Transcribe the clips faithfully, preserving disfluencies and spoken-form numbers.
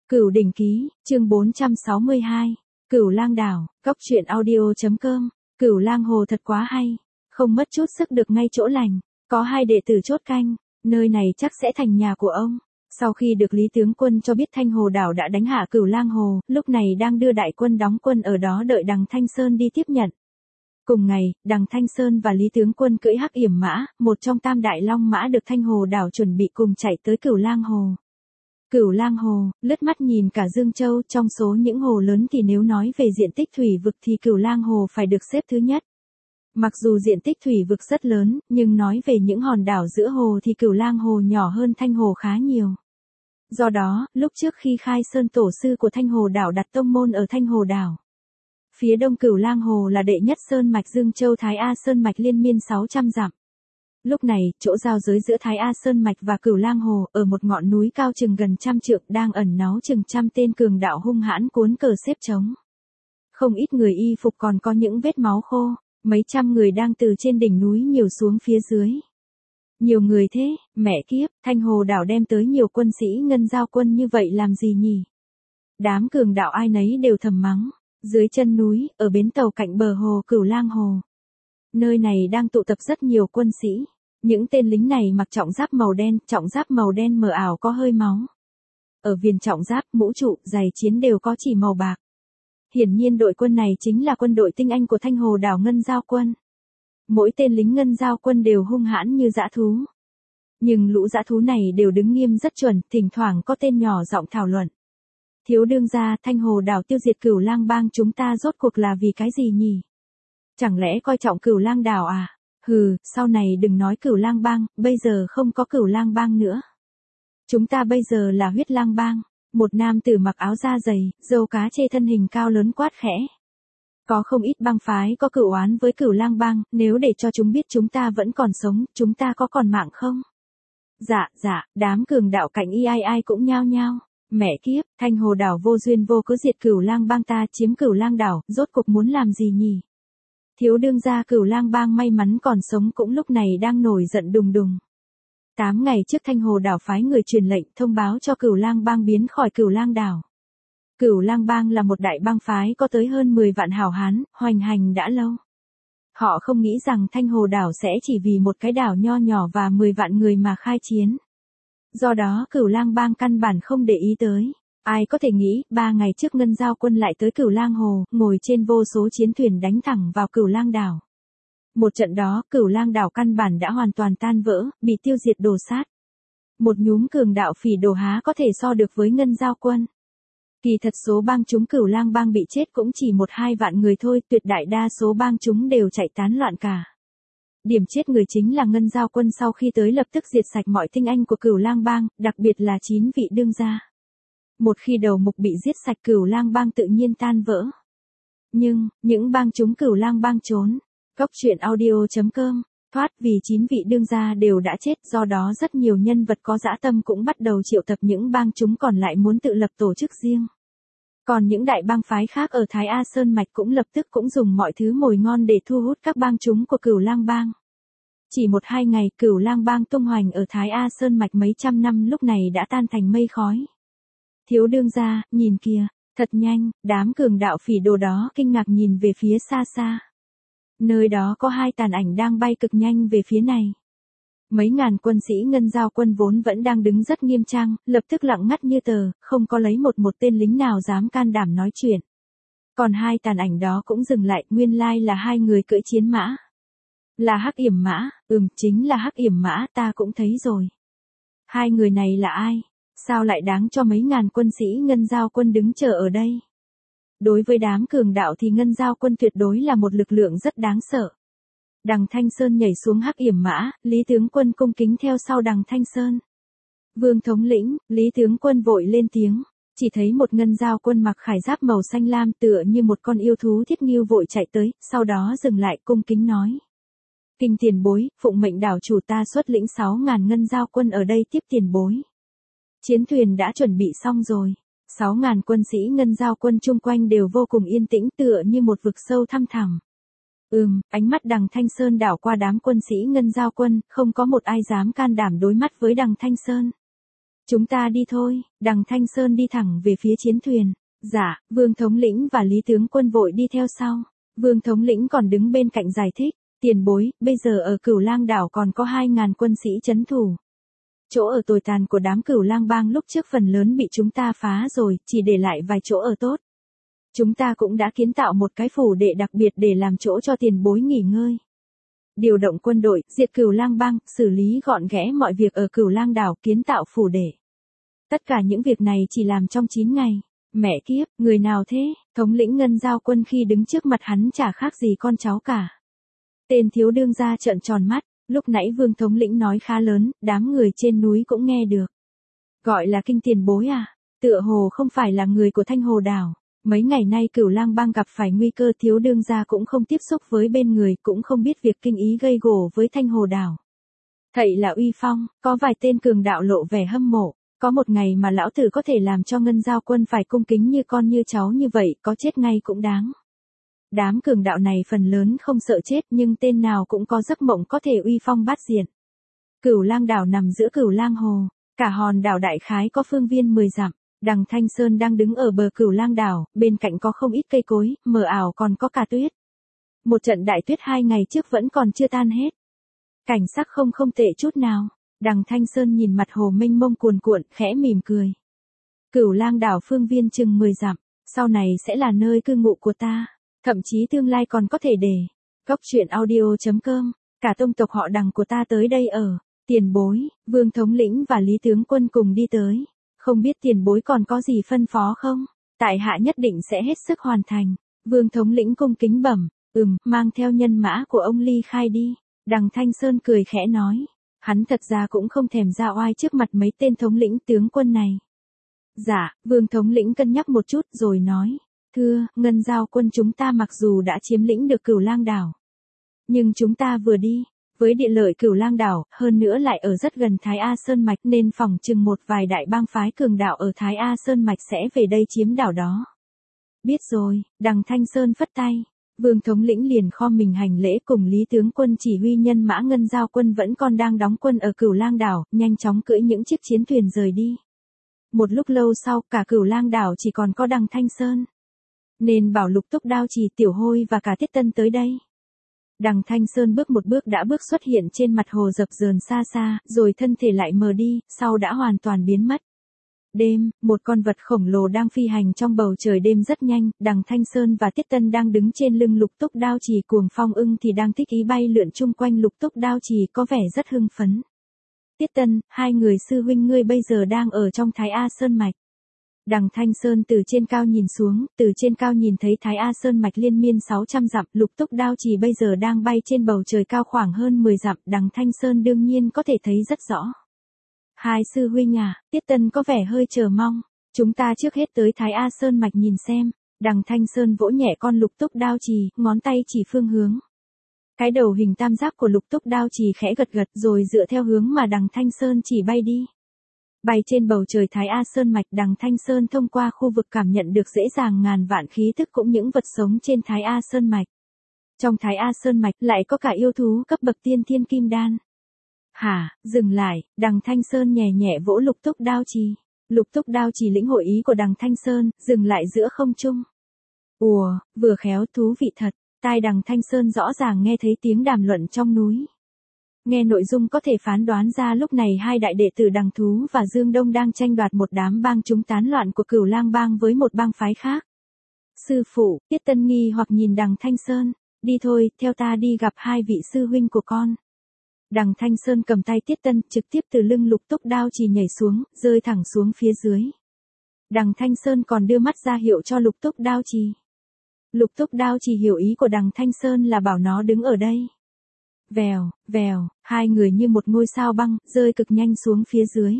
Cửu Đỉnh Ký, chương bốn trăm sáu mươi hai, Cửu Lang Đảo, cóc truyện audio.com, Cửu Lang Hồ thật quá hay, không mất chút sức được ngay chỗ lành, có hai đệ tử chốt canh, nơi này chắc sẽ thành nhà của ông. Sau khi được Lý Tướng Quân cho biết Thanh Hồ Đảo đã đánh hạ Cửu Lang Hồ, lúc này đang đưa đại quân đóng quân ở đó đợi Đằng Thanh Sơn đi tiếp nhận. Cùng ngày, Đằng Thanh Sơn và Lý Tướng Quân cưỡi Hắc Yểm Mã, một trong tam đại long mã được Thanh Hồ Đảo chuẩn bị cùng chạy tới Cửu Lang Hồ. Cửu Lang Hồ, lướt mắt nhìn cả Dương Châu, trong số những hồ lớn thì nếu nói về diện tích thủy vực thì Cửu Lang Hồ phải được xếp thứ nhất. Mặc dù diện tích thủy vực rất lớn, nhưng nói về những hòn đảo giữa hồ thì Cửu Lang Hồ nhỏ hơn Thanh Hồ khá nhiều. Do đó, lúc trước khi khai sơn tổ sư của Thanh Hồ Đảo đặt tông môn ở Thanh Hồ Đảo, phía đông Cửu Lang Hồ là đệ nhất sơn mạch Dương Châu Thái A Sơn mạch liên miên sáu trăm dặm. Lúc này, chỗ giao giới giữa Thái A Sơn mạch và Cửu Lang Hồ, ở một ngọn núi cao chừng gần trăm trượng đang ẩn náu chừng trăm tên cường đạo hung hãn cuốn cờ xếp trống. Không ít người y phục còn có những vết máu khô, mấy trăm người đang từ trên đỉnh núi nhiều xuống phía dưới. Nhiều người thế, mẹ kiếp, Thanh Hồ Đảo đem tới nhiều quân sĩ ngân giao quân như vậy làm gì nhỉ? Đám cường đạo ai nấy đều thầm mắng. Dưới chân núi, ở bến tàu cạnh bờ hồ Cửu Lang Hồ, nơi này đang tụ tập rất nhiều quân sĩ. Những tên lính này mặc trọng giáp màu đen, trọng giáp màu đen mờ ảo có hơi máu. Ở viền trọng giáp, mũ trụ, giày chiến đều có chỉ màu bạc. Hiển nhiên đội quân này chính là quân đội tinh anh của Thanh Hồ Đảo Ngân Giao Quân. Mỗi tên lính Ngân Giao Quân đều hung hãn như dã thú. Nhưng lũ dã thú này đều đứng nghiêm rất chuẩn, thỉnh thoảng có tên nhỏ giọng thảo luận. Thiếu đương gia, Thanh Hồ Đảo tiêu diệt Cửu Lang Bang chúng ta rốt cuộc là vì cái gì nhỉ? Chẳng lẽ coi trọng Cửu Lang Đảo à? Hừ, sau này đừng nói Cửu Lang Bang, bây giờ không có Cửu Lang Bang nữa. Chúng ta bây giờ là Huyết Lang Bang. Một nam tử mặc áo da dày, râu cá chê thân hình cao lớn quát khẽ. Có không ít bang phái có cửu oán với Cửu Lang Bang, nếu để cho chúng biết chúng ta vẫn còn sống, chúng ta có còn mạng không? Dạ, dạ, đám cường đạo cạnh y ai ai cũng nhao nhao. Mẹ kiếp, Thanh Hồ Đảo vô duyên vô cớ diệt Cửu Lang Bang ta chiếm Cửu Lang Đảo, rốt cục muốn làm gì nhỉ? Thiếu đương gia Cửu Lang Bang may mắn còn sống cũng lúc này đang nổi giận đùng đùng. Tám ngày trước Thanh Hồ Đảo phái người truyền lệnh thông báo cho Cửu Lang Bang biến khỏi Cửu Lang Đảo. Cửu Lang Bang là một đại bang phái có tới hơn mười vạn hảo hán, hoành hành đã lâu. Họ không nghĩ rằng Thanh Hồ Đảo sẽ chỉ vì một cái đảo nho nhỏ và mười vạn người mà khai chiến. Do đó Cửu Lang Bang căn bản không để ý tới. Ai có thể nghĩ, ba ngày trước Ngân Giao Quân lại tới Cửu Lang Hồ, ngồi trên vô số chiến thuyền đánh thẳng vào Cửu Lang Đảo. Một trận đó, Cửu Lang Đảo căn bản đã hoàn toàn tan vỡ, bị tiêu diệt đổ sát. Một nhúm cường đạo phỉ đồ há có thể so được với Ngân Giao Quân. Kỳ thật số bang chúng Cửu Lang Bang bị chết cũng chỉ một hai vạn người thôi, tuyệt đại đa số bang chúng đều chạy tán loạn cả. Điểm chết người chính là Ngân Giao Quân sau khi tới lập tức diệt sạch mọi tinh anh của Cửu Lang Bang, đặc biệt là chín vị đương gia. Một khi đầu mục bị giết sạch Cửu Lang Bang tự nhiên tan vỡ. Nhưng, những bang chúng Cửu Lang Bang trốn. Cóc truyện audio.com, thoát vì chín vị đương gia đều đã chết, do đó rất nhiều nhân vật có dã tâm cũng bắt đầu triệu tập những bang chúng còn lại muốn tự lập tổ chức riêng. Còn những đại bang phái khác ở Thái A Sơn Mạch cũng lập tức cũng dùng mọi thứ mồi ngon để thu hút các bang chúng của Cửu Lang Bang. Chỉ một hai ngày Cửu Lang Bang tung hoành ở Thái A Sơn Mạch mấy trăm năm lúc này đã tan thành mây khói. Thiếu đương gia, nhìn kìa, thật nhanh, đám cường đạo phỉ đồ đó kinh ngạc nhìn về phía xa xa. Nơi đó có hai tàn ảnh đang bay cực nhanh về phía này. Mấy ngàn quân sĩ Ngân Giao Quân vốn vẫn đang đứng rất nghiêm trang, lập tức lặng ngắt như tờ, không có lấy một một tên lính nào dám can đảm nói chuyện. Còn hai tàn ảnh đó cũng dừng lại, nguyên lai là hai người cưỡi chiến mã. Là Hắc Yểm Mã, ừm chính là Hắc Yểm Mã, ta cũng thấy rồi. Hai người này là ai? Sao lại đáng cho mấy ngàn quân sĩ Ngân Giao Quân đứng chờ ở đây? Đối với đám cường đạo thì Ngân Giao Quân tuyệt đối là một lực lượng rất đáng sợ. Đằng Thanh Sơn nhảy xuống Hắc Yểm Mã, Lý Tướng Quân cung kính theo sau Đằng Thanh Sơn. Vương thống lĩnh, Lý Tướng Quân vội lên tiếng. Chỉ thấy một Ngân Giao Quân mặc khải giáp màu xanh lam tựa như một con yêu thú thiết nghiêu vội chạy tới, sau đó dừng lại cung kính nói. Kinh tiền bối, phụng mệnh đảo chủ ta xuất lĩnh sáu ngàn Ngân Giao Quân ở đây tiếp tiền bối. Chiến thuyền đã chuẩn bị xong rồi. Sáu ngàn quân sĩ Ngân Giao Quân chung quanh đều vô cùng yên tĩnh tựa như một vực sâu thăm thẳm. Ừm, ánh mắt Đằng Thanh Sơn đảo qua đám quân sĩ Ngân Giao Quân, không có một ai dám can đảm đối mắt với Đằng Thanh Sơn. Chúng ta đi thôi, đằng Thanh Sơn đi thẳng về phía chiến thuyền. Dạ, Vương thống lĩnh và Lý tướng quân vội đi theo sau. Vương thống lĩnh còn đứng bên cạnh giải thích, tiền bối, bây giờ ở Cửu Lang đảo còn có hai ngàn quân sĩ trấn thủ. Chỗ ở tồi tàn của đám Cửu Lang bang lúc trước phần lớn bị chúng ta phá rồi, chỉ để lại vài chỗ ở tốt. Chúng ta cũng đã kiến tạo một cái phủ đệ đặc biệt để làm chỗ cho tiền bối nghỉ ngơi. Điều động quân đội, diệt Cửu Lang bang, xử lý gọn ghẽ mọi việc ở Cửu Lang đảo, kiến tạo phủ đệ. Tất cả những việc này chỉ làm trong chín ngày. Mẹ kiếp, người nào thế? Thống lĩnh Ngân Giao quân khi đứng trước mặt hắn chả khác gì con cháu cả. Tên thiếu đương gia trợn tròn mắt, lúc nãy Vương thống lĩnh nói khá lớn, đám người trên núi cũng nghe được. Gọi là kinh tiền bối à? Tựa hồ không phải là người của Thanh Hồ đảo. Mấy ngày nay Cửu Lang bang gặp phải nguy cơ, thiếu đương gia cũng không tiếp xúc với bên người, cũng không biết việc kinh ý gây gổ với Thanh Hồ đảo. Thậy là uy phong, có vài tên cường đạo lộ vẻ hâm mộ. Có một ngày mà lão tử có thể làm cho Ngân Giao quân phải cung kính như con như cháu như vậy, có chết ngay cũng đáng. Đám cường đạo này phần lớn không sợ chết, nhưng tên nào cũng có giấc mộng có thể uy phong bát diện. Cửu Lang đảo nằm giữa Cửu Lang hồ, cả hòn đảo đại khái có phương viên mười dặm. Đằng Thanh Sơn đang đứng ở bờ Cửu Lang đảo, bên cạnh có không ít cây cối, mờ ảo còn có cả tuyết. Một trận đại tuyết hai ngày trước vẫn còn chưa tan hết. Cảnh sắc không không tệ chút nào. Đằng Thanh Sơn nhìn mặt hồ mênh mông cuồn cuộn, khẽ mỉm cười. Cửu Lang đảo phương viên chừng mười dặm, sau này sẽ là nơi cư ngụ của ta, thậm chí tương lai còn có thể để. Góc truyện audio chấm com, cả tông tộc họ Đằng của ta tới đây ở. Tiền bối, Vương thống lĩnh và Lý tướng quân cùng đi tới. Không biết tiền bối còn có gì phân phó không? Tại hạ nhất định sẽ hết sức hoàn thành. Vương thống lĩnh cung kính bẩm, ừm, mang theo nhân mã của ông ly khai đi. Đằng Thanh Sơn cười khẽ nói. Hắn thật ra cũng không thèm ra oai trước mặt mấy tên thống lĩnh tướng quân này. Dạ, Vương thống lĩnh cân nhắc một chút rồi nói. Thưa, Ngân Giao quân chúng ta mặc dù đã chiếm lĩnh được Cửu Lang đảo. Nhưng chúng ta vừa đi, với địa lợi Cửu Lang đảo, hơn nữa lại ở rất gần Thái A Sơn Mạch nên phỏng chừng một vài đại bang phái cường đạo ở Thái A Sơn Mạch sẽ về đây chiếm đảo đó. Biết rồi, đằng Thanh Sơn phất tay. Vương thống lĩnh liền khom mình hành lễ cùng Lý tướng quân chỉ huy nhân mã Ngân Giao quân vẫn còn đang đóng quân ở Cửu Lang đảo, nhanh chóng cưỡi những chiếc chiến thuyền rời đi. Một lúc lâu sau, cả Cửu Lang đảo chỉ còn có đằng Thanh Sơn. Nên bảo Lục Túc Đao Chỉ, Tiểu Hôi và cả Tiết Tân tới đây. Đằng Thanh Sơn bước một bước đã bước xuất hiện trên mặt hồ dập dờn xa xa, rồi thân thể lại mờ đi, sau đã hoàn toàn biến mất. Đêm, một con vật khổng lồ đang phi hành trong bầu trời đêm rất nhanh, đằng Thanh Sơn và Tiết Tân đang đứng trên lưng Lục Túc Đao Chỉ, Cuồng Phong ưng thì đang thích ý bay lượn chung quanh Lục Túc Đao Chỉ, có vẻ rất hưng phấn. Tiết Tân, hai người sư huynh ngươi bây giờ đang ở trong Thái A Sơn Mạch. Đằng Thanh Sơn từ trên cao nhìn xuống, từ trên cao nhìn thấy Thái A Sơn Mạch liên miên sáu trăm dặm, Lục Túc Đao Chỉ bây giờ đang bay trên bầu trời cao khoảng hơn mười dặm, đằng Thanh Sơn đương nhiên có thể thấy rất rõ. Hai sư huynh à, Tiết Tân có vẻ hơi chờ mong. Chúng ta trước hết tới Thái A Sơn Mạch nhìn xem. Đằng Thanh Sơn vỗ nhẹ con Lục Túc Đao Chỉ, ngón tay chỉ phương hướng. Cái đầu hình tam giác của Lục Túc Đao Chỉ khẽ gật gật rồi dựa theo hướng mà đằng Thanh Sơn chỉ bay đi. Bay trên bầu trời Thái A Sơn Mạch, đằng Thanh Sơn thông qua khu vực cảm nhận được dễ dàng ngàn vạn khí thức cũng những vật sống trên Thái A Sơn Mạch. Trong Thái A Sơn Mạch lại có cả yêu thú cấp bậc tiên thiên kim đan. Hả, dừng lại, đằng Thanh Sơn nhẹ nhẹ vỗ Lục Túc Đao Chỉ. Lục Túc Đao Chỉ lĩnh hội ý của đằng Thanh Sơn, dừng lại giữa không trung. Ùa, vừa khéo, thú vị thật, tai đằng Thanh Sơn rõ ràng nghe thấy tiếng đàm luận trong núi. Nghe nội dung có thể phán đoán ra lúc này hai đại đệ tử Đằng Thú và Dương Đông đang tranh đoạt một đám bang chúng tán loạn của Cửu Lang bang với một bang phái khác. Sư phụ, Tiết Tân nghi hoặc nhìn đằng Thanh Sơn, đi thôi, theo ta đi gặp hai vị sư huynh của con. Đằng Thanh Sơn cầm tay Tiết Tân, trực tiếp từ lưng Lục Túc Đao Chỉ nhảy xuống, rơi thẳng xuống phía dưới. Đằng Thanh Sơn còn đưa mắt ra hiệu cho Lục Túc Đao Chỉ. Lục Túc Đao Chỉ hiểu ý của đằng Thanh Sơn là bảo nó đứng ở đây. Vèo, vèo, hai người như một ngôi sao băng, rơi cực nhanh xuống phía dưới.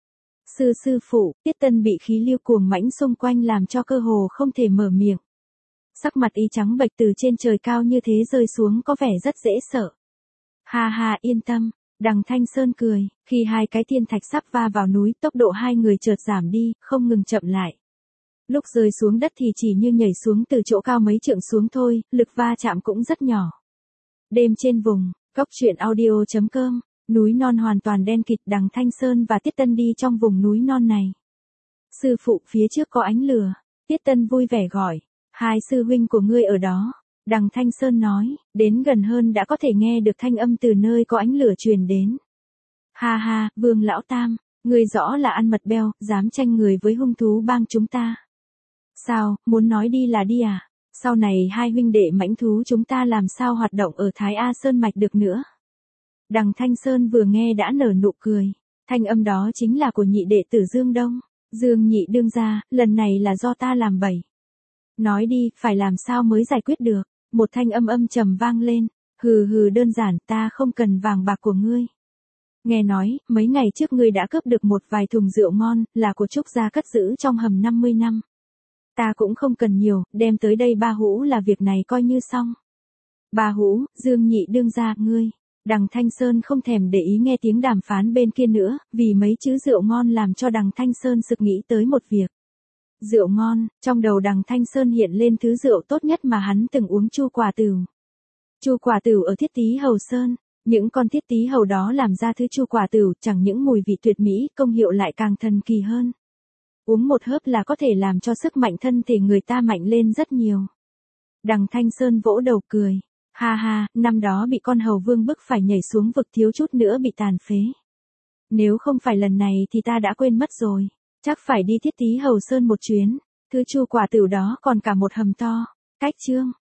Sư sư phụ, Tiết Tân bị khí lưu cuồng mãnh xung quanh làm cho cơ hồ không thể mở miệng. Sắc mặt y trắng bệch từ trên trời cao như thế rơi xuống có vẻ rất dễ sợ. Ha ha, yên tâm, đằng Thanh Sơn cười, khi hai cái thiên thạch sắp va vào núi, tốc độ hai người chợt giảm đi, không ngừng chậm lại. Lúc rơi xuống đất thì chỉ như nhảy xuống từ chỗ cao mấy trượng xuống thôi, lực va chạm cũng rất nhỏ. Đêm trên vùng, góc truyện audio chấm com Núi non hoàn toàn đen kịt, Đằng Thanh Sơn và Tiết Tân đi trong vùng núi non này. Sư phụ, phía trước có ánh lửa. Tiết Tân vui vẻ gọi. Hai sư huynh của ngươi ở đó. Đằng Thanh Sơn nói, đến gần hơn đã có thể nghe được thanh âm từ nơi có ánh lửa truyền đến. Ha ha, Vương Lão Tam, ngươi rõ là ăn mật beo, dám tranh người với hung thú bang chúng ta. Sao, muốn nói đi là đi à? Sau này hai huynh đệ mãnh thú chúng ta làm sao hoạt động ở Thái A Sơn Mạch được nữa? Đằng Thanh Sơn vừa nghe đã nở nụ cười. Thanh âm đó chính là của nhị đệ tử Dương Đông. Dương nhị đương gia, lần này là do ta làm bậy. Nói đi, phải làm sao mới giải quyết được? Một thanh âm âm trầm vang lên. Hừ hừ, đơn giản, ta không cần vàng bạc của ngươi. Nghe nói, mấy ngày trước ngươi đã cướp được một vài thùng rượu ngon, là của Trúc gia cất giữ trong hầm năm mươi năm. Ta cũng không cần nhiều, đem tới đây ba hũ là việc này coi như xong. Ba hũ, Dương nhị đương gia, ngươi. Đằng Thanh Sơn không thèm để ý nghe tiếng đàm phán bên kia nữa, vì mấy chữ rượu ngon làm cho đằng Thanh Sơn sực nghĩ tới một việc. Rượu ngon, trong đầu đằng Thanh Sơn hiện lên thứ rượu tốt nhất mà hắn từng uống, Chu Quả Tửu. Chu Quả Tửu ở Thiết Tý Hầu Sơn, những con thiết tí hầu đó làm ra thứ Chu Quả Tửu chẳng những mùi vị tuyệt mỹ, công hiệu lại càng thần kỳ hơn. Uống một hớp là có thể làm cho sức mạnh thân thể người ta mạnh lên rất nhiều. Đằng Thanh Sơn vỗ đầu cười. Ha ha, năm đó bị con hầu vương bức phải nhảy xuống vực, thiếu chút nữa bị tàn phế. Nếu không phải lần này thì ta đã quên mất rồi. Chắc phải đi Thiết Tý Hầu Sơn một chuyến. Thứ Chu Quả Tửu đó còn cả một hầm to. Cách chương.